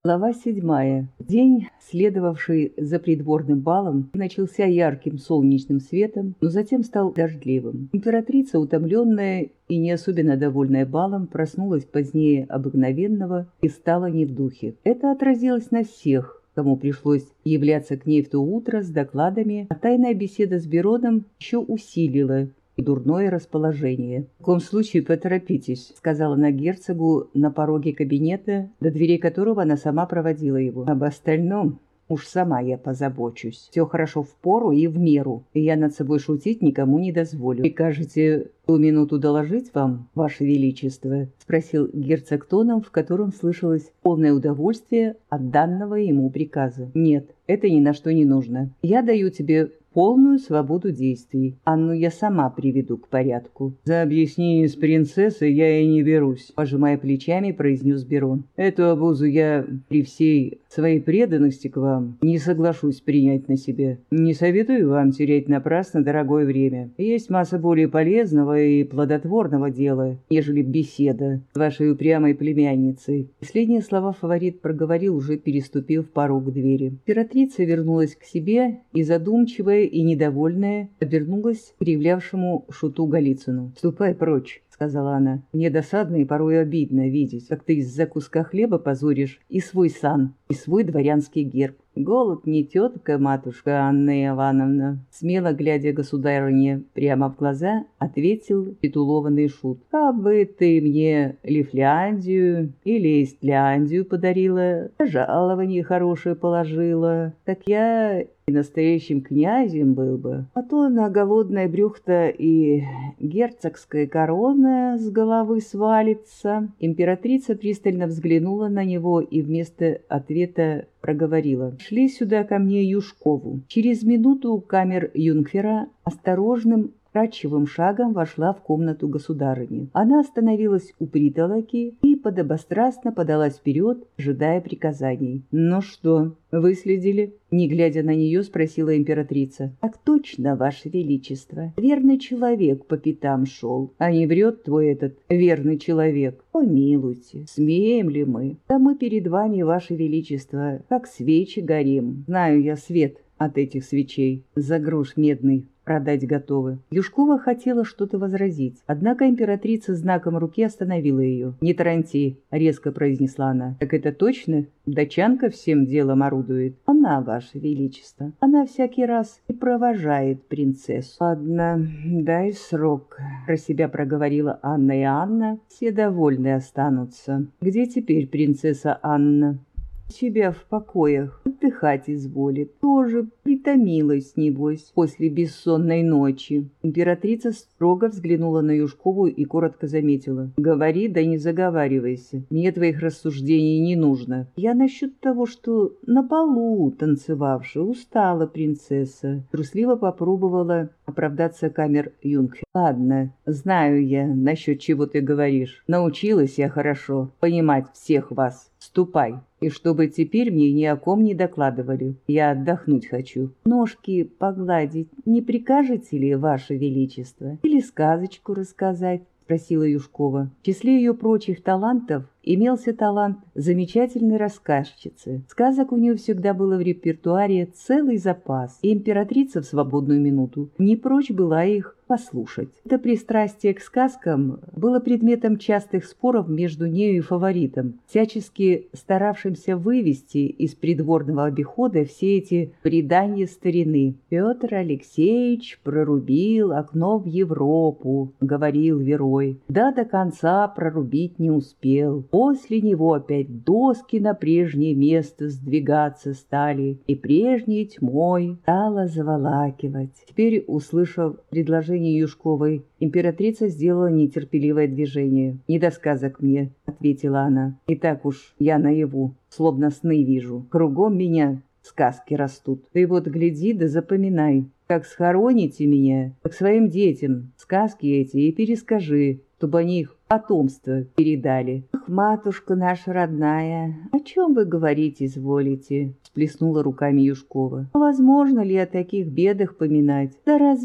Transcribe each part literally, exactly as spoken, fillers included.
Глава седьмая. День, следовавший за придворным балом, начался ярким солнечным светом, но затем стал дождливым. Императрица, утомленная и не особенно довольная балом, проснулась позднее обыкновенного и стала не в духе. Это отразилось на всех, кому пришлось являться к ней в то утро с докладами, а тайная беседа с Бероном еще усилила и дурное расположение. «В таком случае поторопитесь», — сказала она герцогу на пороге кабинета, до дверей которого она сама проводила его. «Об остальном уж сама я позабочусь. Все хорошо в пору и в меру, и я над собой шутить никому не дозволю. Прикажете ту минуту доложить вам, Ваше Величество?» — спросил герцог тоном, в котором слышалось полное удовольствие от данного ему приказа. «Нет, это ни на что не нужно. Я даю тебе полную свободу действий. Анну я сама приведу к порядку». «За объяснение с принцессой я и не берусь», — пожимая плечами, произнес Берон. «Эту обузу я при всей своей преданности к вам не соглашусь принять на себя. Не советую вам терять напрасно дорогое время. Есть масса более полезного и плодотворного дела, нежели беседа с вашей упрямой племянницей». Последние слова фаворит проговорил, уже переступив порог двери. Императрица вернулась к себе и, задумчивая и недовольная, обернулась к кривлявшему шуту Голицыну. «Ступай прочь», — сказала она. «Мне досадно и порой обидно видеть, как ты из-за куска хлеба позоришь и свой сан, и свой дворянский герб. Голод не тетка, матушка Анна Ивановна», — смело глядя государыне прямо в глаза, ответил титулованный шут. «Кабы ты мне Лифляндию или Истляндию подарила, жалование хорошее положила, так я и настоящим князем был бы. А то на голодное брюхо и герцогская корона с головы свалится». Императрица пристально взглянула на него и вместо ответа проговорила: «Шли сюда ко мне Юшкову». Через минуту камер-юнкера осторожным кратчевым шагом вошла в комнату государыни. Она остановилась у притолоки и подобострастно подалась вперед, ожидая приказаний. «Ну что, выследили?» — не глядя на нее, спросила императрица. «Так точно, Ваше Величество. Верный человек по пятам шел. А не врет твой этот верный человек? Помилуйте, смеем ли мы? Да мы перед вами, Ваше Величество, как свечи горим. Знаю я свет от этих свечей. За грош медный продать готовы». Юшкова хотела что-то возразить, однако императрица знаком руки остановила ее. «Не таранти», — резко произнесла она. «Так это точно? Дачанка всем делом орудует?» «Она, Ваше Величество. Она всякий раз и провожает принцессу». «Ладно, дай срок», — про себя проговорила Анна и Анна. «Все довольны останутся. Где теперь принцесса Анна?» «Себя в покоях, отдыхать изволит. Тоже притомилась, небось, после бессонной ночи». Императрица строго взглянула на Юшкову и коротко заметила: «Говори, да не заговаривайся. Мне твоих рассуждений не нужно. Я насчет того, что на балу танцевавшая устала принцесса». Трусливо попробовала оправдаться камер-юнкер. «Ладно, знаю я, насчет чего ты говоришь. Научилась я хорошо понимать всех вас. Ступай. И чтобы теперь мне ни о ком не докладывали. Я отдохнуть хочу. Ножки погладить не прикажете ли, Ваше Величество? Или сказочку рассказать?» — спросила Юшкова. В числе ее прочих талантов имелся талант замечательной рассказчицы. Сказок у нее всегда было в репертуаре целый запас, и императрица в свободную минуту не прочь была их послушать. Это пристрастие к сказкам было предметом частых споров между нею и фаворитом, всячески старавшимся вывести из придворного обихода все эти предания старины. «Петр Алексеевич прорубил окно в Европу», — говорил Верой. «Да до конца прорубить не успел. После него опять доски на прежнее место сдвигаться стали, и прежней тьмой стало заволакивать». Теперь, услышав предложение Юшковой, императрица сделала нетерпеливое движение. «Не до сказок мне», — ответила она. «И так уж я наяву, словно сны вижу. Кругом меня сказки растут. Ты вот гляди да запоминай. Как схороните меня, как своим детям сказки эти и перескажи, чтобы они их потомство передали». «Ах, матушка наша родная, о чем вы говорить изволите?» — всплеснула руками Юшкова. «Возможно ли о таких бедах поминать? Да разве ж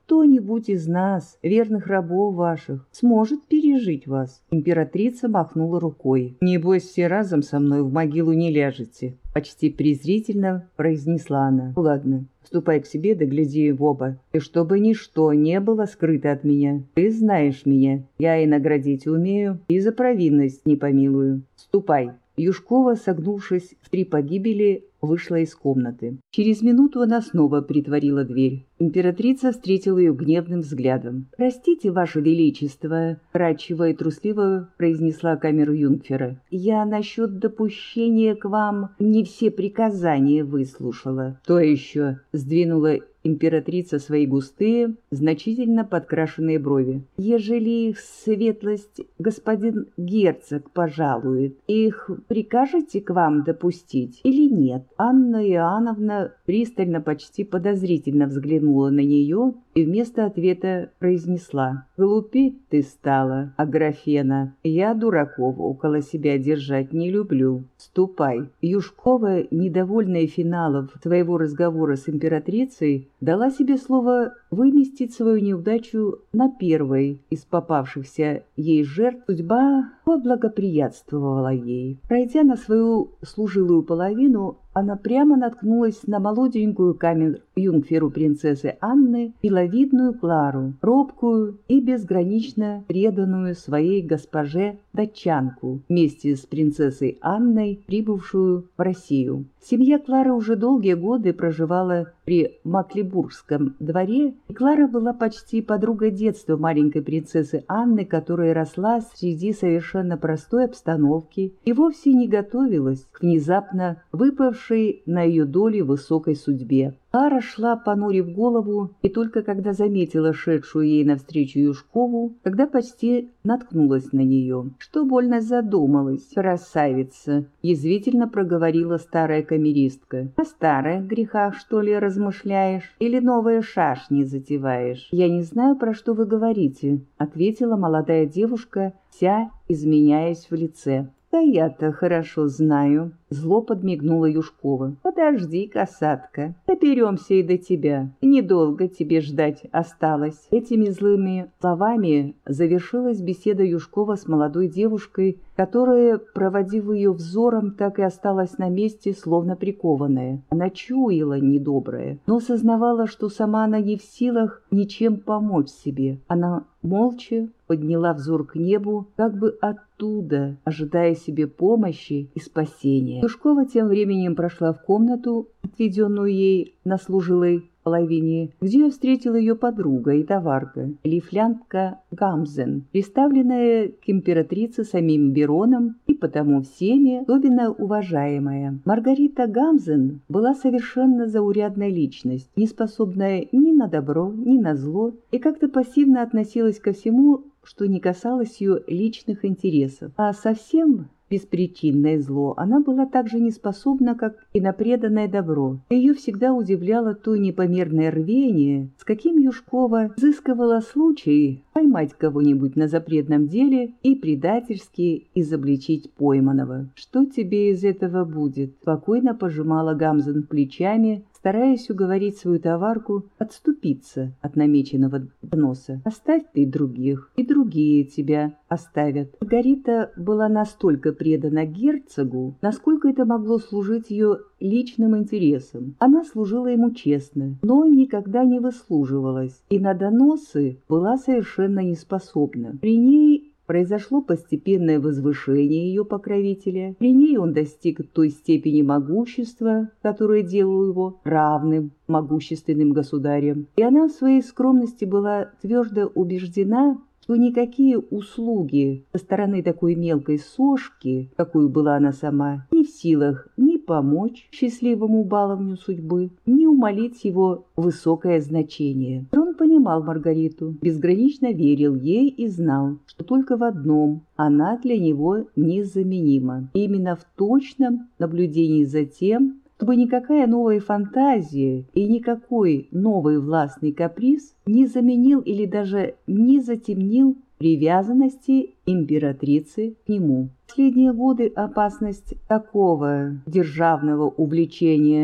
кто-нибудь из нас, верных рабов ваших, сможет пережить вас?» Императрица махнула рукой. «Небось, все разом со мной в могилу не ляжете», — почти презрительно произнесла она. «Ну ладно, ступай к себе да гляди в оба, и чтобы ничто не было скрыто от меня. Ты знаешь меня, я и наградить умею, и за провинность не помилую. Ступай». Юшкова, согнувшись в три погибели, вышла из комнаты. Через минуту она снова притворила дверь. Императрица встретила ее гневным взглядом. «Простите, Ваше Величество», — кратчево и трусливо произнесла камер-юнкера. «Я насчет допущения к вам не все приказания выслушала». «То еще?» — сдвинула императрица свои густые, значительно подкрашенные брови. «Ежели их светлость господин герцог пожалует, их прикажете к вам допустить или нет?» Анна Иоанновна пристально, почти подозрительно взглянула на нее и вместо ответа произнесла: «Глупеть ты стала, Аграфена. Я дураков около себя держать не люблю. Ступай». Юшкова, недовольная финалом своего разговора с императрицей, дала себе слово выместить свою неудачу на первой из попавшихся ей жертв. Судьба поблагоприятствовала ей. Пройдя на свою служилую половину, она прямо наткнулась на молоденькую камер-юнкеру принцессы Анны, миловидную Клару, робкую и безгранично преданную своей госпоже датчанку, вместе с принцессой Анной, прибывшую в Россию. Семья Клары уже долгие годы проживала при Маклебургском дворе, и Клара была почти подругой детства маленькой принцессы Анны, которая росла среди совершенно простой обстановки и вовсе не готовилась к внезапно выпавшей на ее долю высокой судьбе. Клара шла, понурив голову, и только когда заметила шедшую ей навстречу Юшкову, когда почти наткнулась на нее. «Что больно задумалась, красавица?» — язвительно проговорила старая камеристка. «О старых грехах, что ли, размышляешь? Или новые шашни затеваешь?» «Я не знаю, про что вы говорите», — ответила молодая девушка, вся изменяясь в лице. «Да я-то хорошо знаю», — зло подмигнула Юшкова. «Подожди, касатка, доберемся и до тебя. Недолго тебе ждать осталось». Этими злыми словами завершилась беседа Юшкова с молодой девушкой, которая, проводив ее взором, так и осталась на месте, словно прикованная. Она чуяла недоброе, но сознавала, что сама она не в силах ничем помочь себе. Она молча подняла взор к небу, как бы оттуда, ожидая себе помощи и спасения. Юшкова тем временем прошла в комнату, отведенную ей на служилой половине, где встретила ее подруга и товарка, лифлянтка Гамзен, представленная к императрице самим Бероном и потому всеми особенно уважаемая. Маргарита Гамзен была совершенно заурядная личность, не способная ни на добро, ни на зло, и как-то пассивно относилась ко всему, что не касалось ее личных интересов, а совсем беспричинное зло она была так же неспособна, как и на преданное добро. Ее всегда удивляло то непомерное рвение, с каким Юшкова изыскивала случай поймать кого-нибудь на запретном деле и предательски изобличить пойманного. «Что тебе из этого будет?» — спокойно пожимала Гамзен плечами, стараясь уговорить свою товарку отступиться от намеченного доноса. «Оставь ты других, и другие тебя оставят». Маргарита была настолько предана герцогу, насколько это могло служить ее личным интересам. Она служила ему честно, но никогда не выслуживалась, и на доносы была совершенно неспособна. При ней произошло постепенное возвышение ее покровителя. При ней он достиг той степени могущества, которая делала его равным могущественным государем. И она в своей скромности была твердо убеждена, что никакие услуги со стороны такой мелкой сошки, какую была она сама, не в силах ни помочь счастливому баловню судьбы, ни умолить его высокое значение. Он понимал Маргариту, безгранично верил ей и знал, что только в одном она для него незаменима. Именно в точном наблюдении за тем, чтобы никакая новая фантазия и никакой новый властный каприз не заменил или даже не затемнил привязанности императрицы к нему. В последние годы опасность такого державного увлечения с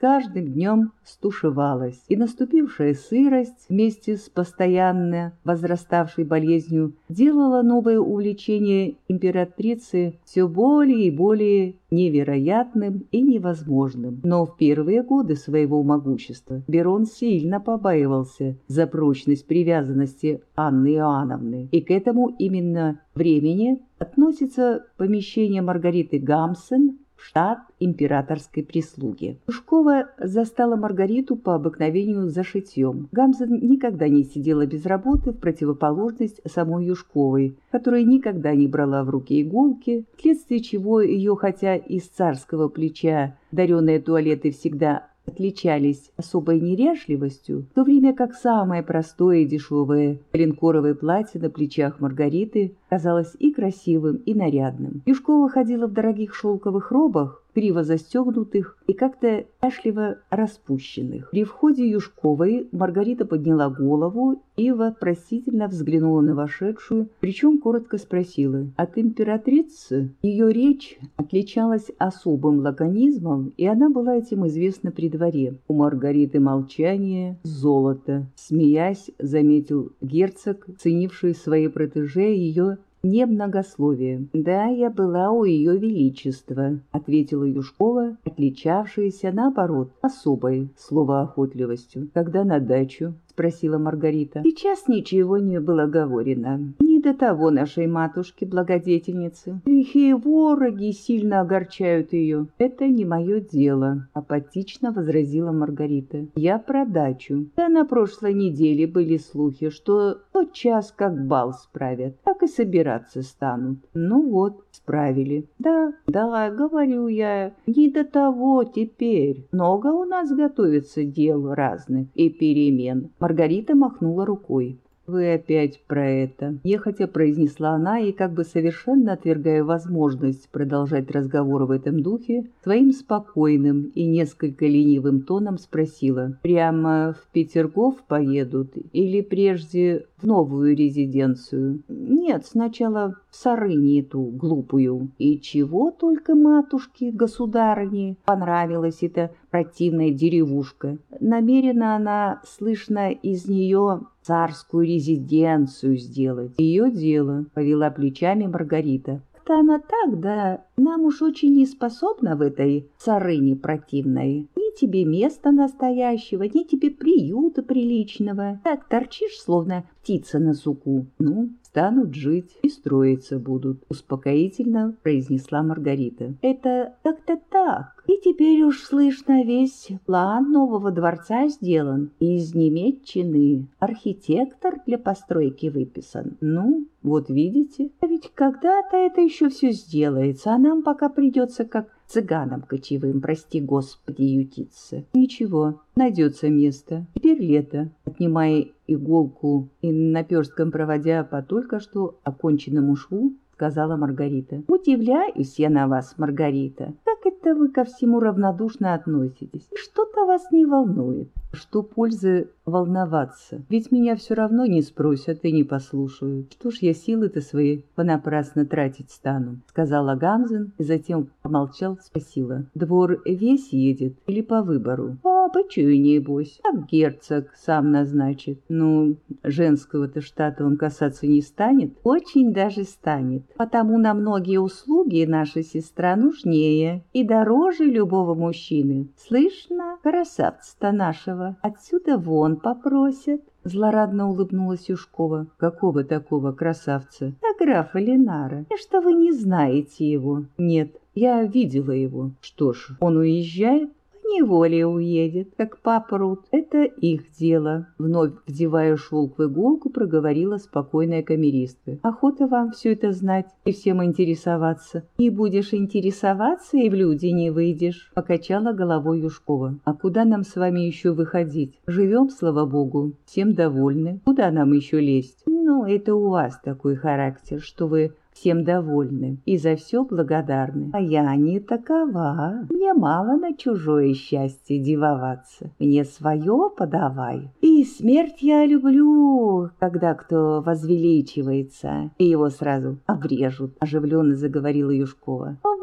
каждым днем стушевалась, и наступившая сырость вместе с постоянно возраставшей болезнью делала новое увлечение императрицы все более и более невероятным и невозможным. Но в первые годы своего могущества Берон сильно побаивался за прочность привязанности Анны Иоанновны, и к этому именно времени относится помещение Маргариты Гамсен в штат императорской прислуги. Юшкова застала Маргариту по обыкновению за шитьем. Гамсен никогда не сидела без работы, в противоположность самой Юшковой, которая никогда не брала в руки иголки, вследствие чего ее, хотя из царского плеча даренные туалеты всегда отличались особой неряшливостью, в то время как самое простое и дешевое линкоровое платье на плечах Маргариты казалось и красивым, и нарядным. Юшкова ходила в дорогих шелковых робах, криво застегнутых и как-то тяжливо распущенных. При входе Юшковой Маргарита подняла голову и вопросительно взглянула на вошедшую, причем коротко спросила: «От императрицы?» Ее речь отличалась особым лаконизмом, и она была этим известна при дворе. У Маргариты молчание золото, смеясь, заметил герцог, ценивший в своей протеже ее немногословие. «Да, я была у ее величества», — ответила Юшкова, отличавшаяся, наоборот, особой словоохотливостью. «Когда на дачу?» — спросила Маргарита. «Сейчас ничего не было говорено. Не до того нашей матушки-благодетельницы. Грехи и вороги сильно огорчают ее. Это не мое дело», — апатично возразила Маргарита. «Я про дачу. Да на прошлой неделе были слухи, что тот час как бал справят, так и собираться станут. Ну вот, справили. Да, да, говорю я, не до того теперь. Много у нас готовится дел разных и перемен». Маргарита махнула рукой. «Вы опять про это», — нехотя произнесла она, и, как бы совершенно отвергая возможность продолжать разговор в этом духе, своим спокойным и несколько ленивым тоном спросила: «Прямо в Петергоф поедут или прежде в новую резиденцию?» «Нет, сначала в Сарынь эту глупую». «И чего только матушке, государыне, понравилась эта противная деревушка. Намерена она, слышно, из нее царскую резиденцию сделать». «Ее дело», — повела плечами Маргарита. «Как-то она так, да нам уж очень не способна в этой Сарыне противной. Ни тебе места настоящего, ни тебе приюта приличного. Так торчишь, словно птица на суку. Ну, станут жить и строиться будут», — успокоительно произнесла Маргарита. «Это как-то так. И теперь уж слышно, весь план нового дворца сделан. Из немецчины архитектор для постройки выписан. Ну, вот видите, а ведь когда-то это еще все сделается, а нам пока придется как цыганам кочевым, прости господи, ютиться. Ничего, найдется место. Теперь лето». Отнимая иголку и наперстком проводя по только что оконченному шву, сказала Маргарита. «Удивляюсь я на вас, Маргарита. Как это вы ко всему равнодушно относитесь? Что-то вас не волнует». «Что пользы волноваться? Ведь меня все равно не спросят и не послушают. Что ж я силы-то свои понапрасно тратить стану?» — сказала Гамзен, и затем, помолчал, спросила: «Двор весь едет или по выбору?» «По обычаю, небось. Так герцог сам назначит». «Ну, женского-то штата он касаться не станет?» «Очень даже станет. Потому на многие услуги наша сестра нужнее и дороже любого мужчины. Слышно, красавца-то нашего отсюда вон попросят». Злорадно улыбнулась Юшкова. «Какого такого красавца?» «Да графа Ленара. И что вы не знаете его?» «Нет, я видела его». «Что ж, он уезжает?» «Неволе уедет, как папа Рут. Это их дело», — вновь вдевая шелк в иголку, проговорила спокойная камеристка. «Охота вам все это знать и всем интересоваться». «Не будешь интересоваться и в люди не выйдешь», — покачала головой Юшкова. «А куда нам с вами еще выходить? Живем, слава богу, всем довольны. Куда нам еще лезть?» «Ну, это у вас такой характер, что вы всем довольны и за все благодарны. А я не такова. Мне мало на чужое счастье дивоваться. Мне свое подавай. И смерть я люблю, когда кто возвеличивается, и его сразу обрежут», — оживленно заговорила Юшкова. «Вот,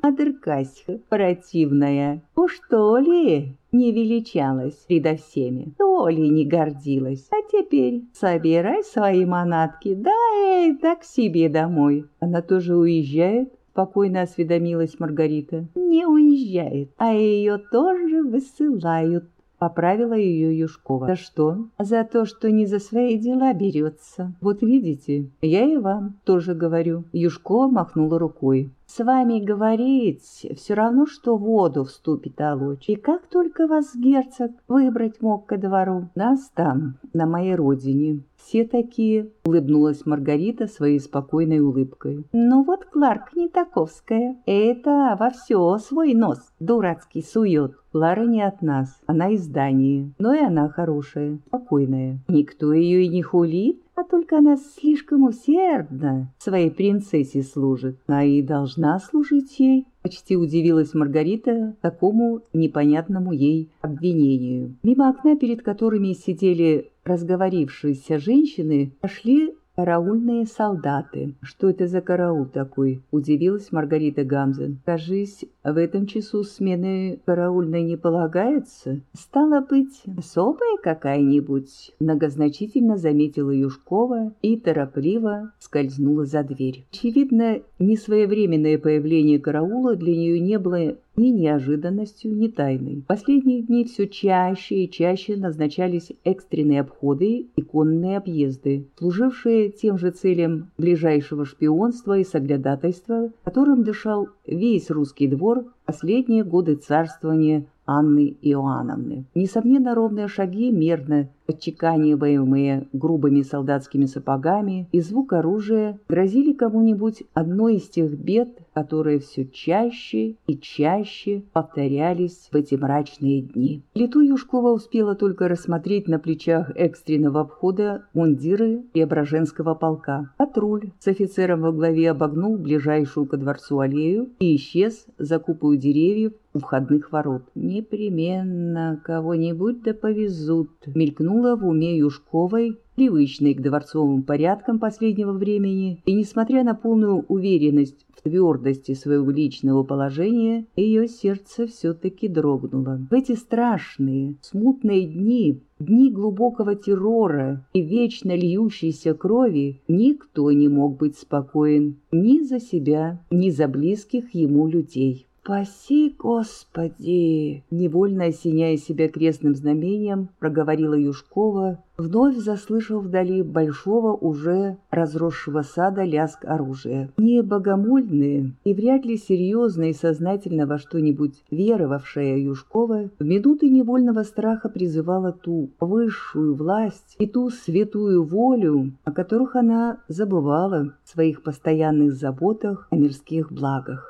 А Дыркаська противная, уж то ли не величалась предо всеми, то ли не гордилась. А теперь собирай свои манатки, да и так себе домой. Она тоже уезжает? Спокойно осведомилась Маргарита. Не уезжает, а ее тоже высылают. Поправила ее Юшкова. За что? За то, что не за свои дела берется. Вот видите, я и вам тоже говорю. Юшкова махнула рукой. С вами говорить все равно, что воду вступит толочь. И как только вас герцог выбрать мог ко двору? Нас там, на моей родине. Все такие, улыбнулась Маргарита своей спокойной улыбкой. Ну вот Кларк не таковская. Это во все свой нос дурацкий сует. Клара не от нас, она из Дании. Но и она хорошая, спокойная. Никто ее и не хулит. А только она слишком усердно своей принцессе служит. А и должна служить ей. Почти удивилась Маргарита такому непонятному ей обвинению. Мимо окна, перед которыми сидели разговорившиеся женщины, пошли караульные солдаты. Что это за караул такой? Удивилась Маргарита Гамзен. Кажись, в этом часу смены караульной не полагается. Стало быть, особая какая-нибудь? Многозначительно заметила Юшкова и торопливо скользнула за дверь. Очевидно, несвоевременное появление караула для нее не было ни неожиданностью, ни тайной. В последние дни все чаще и чаще назначались экстренные обходы и конные объезды, служившие тем же целям ближайшего шпионства и соглядатайства, которым дышал весь русский двор последние годы царствования Анны Иоанновны. Несомненно, ровные шаги, мерно отчеканиваемые грубыми солдатскими сапогами, и звук оружия грозили кому-нибудь одной из тех бед, которые все чаще и чаще повторялись в эти мрачные дни. В лету Юшкова успела только рассмотреть на плечах экстренного обхода мундиры Преображенского полка. Патруль с офицером во главе обогнул ближайшую ко дворцу аллею и исчез за купою деревьев у входных ворот. «Непременно кого-нибудь да повезут», мелькнуло в уме Юшковой, привычной к дворцовым порядкам последнего времени, и, несмотря на полную уверенность в твердости своего личного положения, ее сердце все-таки дрогнуло. В эти страшные, смутные дни, дни глубокого террора и вечно льющейся крови, никто не мог быть спокоен ни за себя, ни за близких ему людей. «Спаси, Господи!» Невольно осеняя себя крестным знамением, проговорила Юшкова, вновь заслышав вдали большого уже разросшего сада лязг оружия. Не богомольные и вряд ли серьезно и сознательно во что-нибудь веровавшая Юшкова в минуты невольного страха призывала ту высшую власть и ту святую волю, о которых она забывала в своих постоянных заботах о мирских благах.